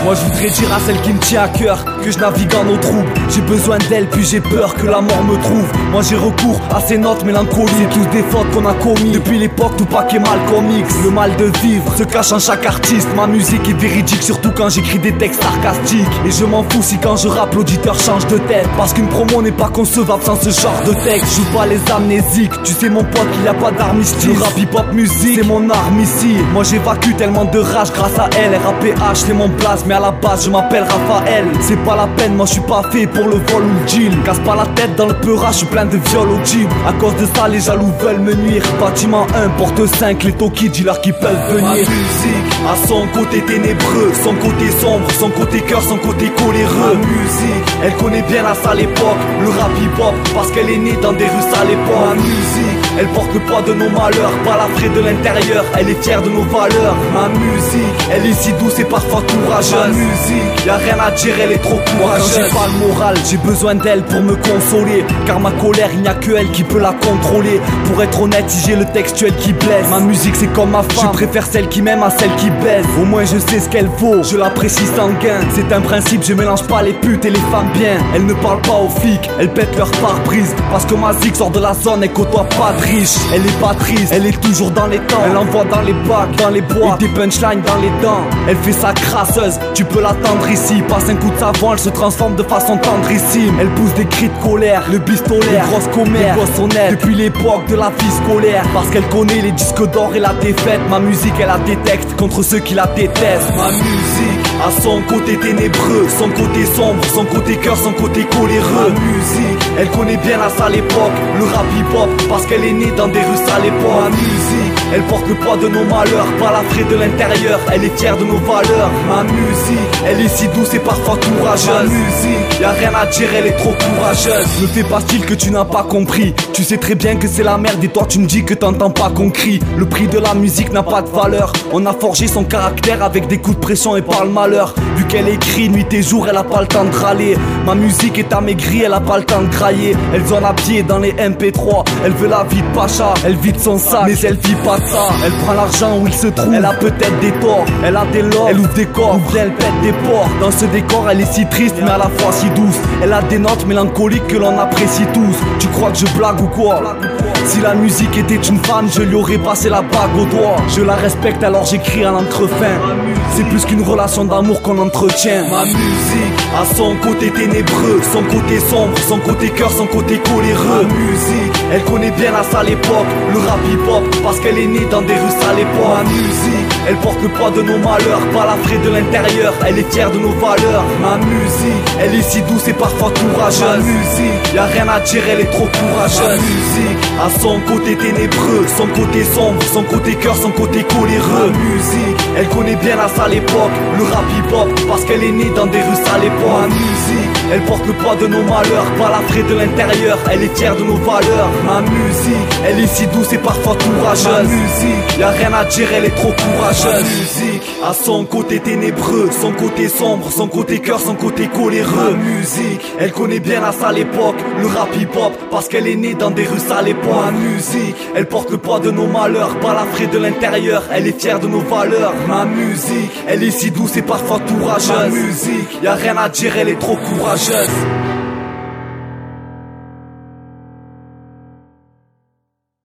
Moi je voudrais dire à celle qui me tient à cœur que je navigue en eau trouble. J'ai besoin d'elle puis j'ai peur que la mort me trouve. Moi j'ai recours à ces notes mélancoliques. C'est tous des fautes qu'on a commis depuis l'époque Tupac et Malcolm X. Le mal de vivre se cache en chaque artiste. Ma musique est véridique surtout quand j'écris des textes sarcastiques. Et je m'en fous si quand je rappe l'auditeur change de tête. Parce qu'une promo n'est pas concevable sans ce genre de texte. Je joue pas les amnésiques, tu sais mon pote qu'il y a pas d'armistice. Le rap hip-hop musique, c'est mon arme ici. Moi j'évacue tellement de rage grâce à elle. RAPH c'est mon place mais à la base je m'appelle Raphaël. C'est pas la peine, moi je suis pas fait pour le vol ou le deal. Casse pas la tête dans le peurage, je suis plein de viol au gym. À cause de ça les jaloux veulent me nuire. Bâtiment 1, porte 5, les Toki dis-leur qu'ils peuvent venir. Ma musique a son côté ténébreux, son côté sombre, son côté cœur, son côté coléreux. Ma musique, elle connaît bien la sale époque, le rap hip-hop, parce qu'elle est née dans des rues sales époques. Ma musique, elle porte le poids de nos malheurs, pas la frais de l'intérieur, elle est fière de nos valeurs. Ma musique, elle est si douce et parfois courageuse. Ma musique, y'a rien à dire, elle est trop courageuse. Quand j'ai pas le moral, j'ai besoin d'elle pour me consoler. Car ma colère, il n'y a que elle qui peut la contrôler. Pour être honnête, si j'ai le textuel qui blesse, ma musique c'est comme ma femme, je préfère celle qui m'aime à celle qui baise. Au moins je sais ce qu'elle vaut, je l'apprécie sans gain. C'est un principe, je mélange pas les putes et les femmes bien. Elles ne parlent pas aux flics, elles pètent leur pare-brise. Parce que ma zig sort de la zone et côtoie pas de riche. Elle est pas triste, elle est toujours dans les temps. Elle envoie dans les bacs, dans les bois, et des punchlines dans les dents. Elle fait sa crasseuse, tu peux l'attendre ici. Passe un coup de savon, elle se transforme de façon tendrissime. Elle pousse des cris de colère, le pistolet, les grosses commères, les gosses honnêtes. Depuis l'époque de la vie scolaire, parce qu'elle connaît les disques d'or et la défaite. Ma musique elle a des textes contre ceux qui la détestent. Ma musique a son côté ténébreux, son côté sombre, son côté cœur, son côté coléreux. Ma musique, elle connaît bien la sale époque, le rap hip-hop, parce qu'elle est née dans des rues sales époques. Ma musique, elle porte le poids de nos malheurs, pas la frais de l'intérieur, elle est fière de nos valeurs. Ma musique, elle est si douce et parfois courageuse. Ma musique, y'a rien à dire, elle est trop courageuse. Ne fais pas style que tu n'as pas compris. Tu sais très bien que c'est la merde et toi tu me dis que t'entends pas qu'on crie. Le prix de la musique n'a pas de valeur. On a forgé son caractère avec des coups de pression et par le malheur. Vu qu'elle écrit nuit et jour, elle a pas le temps de râler. Ma musique est amaigrie, elle a pas le temps de grailler. Elle zone à pied dans les MP3. Elle veut la vie de Pacha, elle vide son sac, mais elle vit pas de ça. Elle prend l'argent où il se trouve, elle a peut-être des torts. Elle a des lobes, elle ouvre des corps, ou bien elle pète des porcs. Dans ce décor, elle est si triste mais à la fois si douce. Elle a des notes mélancoliques que l'on apprécie tous. Tu crois que je blague ou quoi? Si la musique était une femme, je lui aurais passé la bague au doigt. Je la respecte alors j'écris à l'entrefin. C'est plus qu'une relation d'amour qu'on entretient. Ma musique a son côté ténébreux, son côté sombre, son côté cœur, son côté coléreux. Ma musique, elle connaît bien la sale époque, le rap hip-hop, parce qu'elle est née dans des rues sales époques. Ma musique, elle porte le poids de nos malheurs, pas la frais de l'intérieur, elle est fière de nos valeurs. Ma musique, elle est si douce et parfois courageuse. Ma musique, y'a rien à dire, elle est trop courageuse. Ma musique a son côté ténébreux, son côté sombre, son côté cœur, son côté coléreux. Ma musique, elle connaît bien la sale époque, le rap hip-hop, parce qu'elle est née dans des rues sales époques. Ma musique, elle porte le poids de nos malheurs, pas la frais de l'intérieur, elle est fière de nos valeurs. Ma musique, elle est si douce et parfois courageuse. Ma musique, y'a rien à dire, elle est trop courageuse. Ma musique a son côté ténébreux, son côté sombre, son côté cœur, son côté coléreux. Ma musique, elle connaît bien la sale époque, le rap hip-hop, parce qu'elle est née dans des rues sales époques. Ma musique, elle porte le poids de nos malheurs, pas la frais de l'intérieur, elle est fière de nos valeurs. Ma musique, elle est si douce et parfois courageuse. Ma musique, y'a rien à dire, elle est trop courageuse.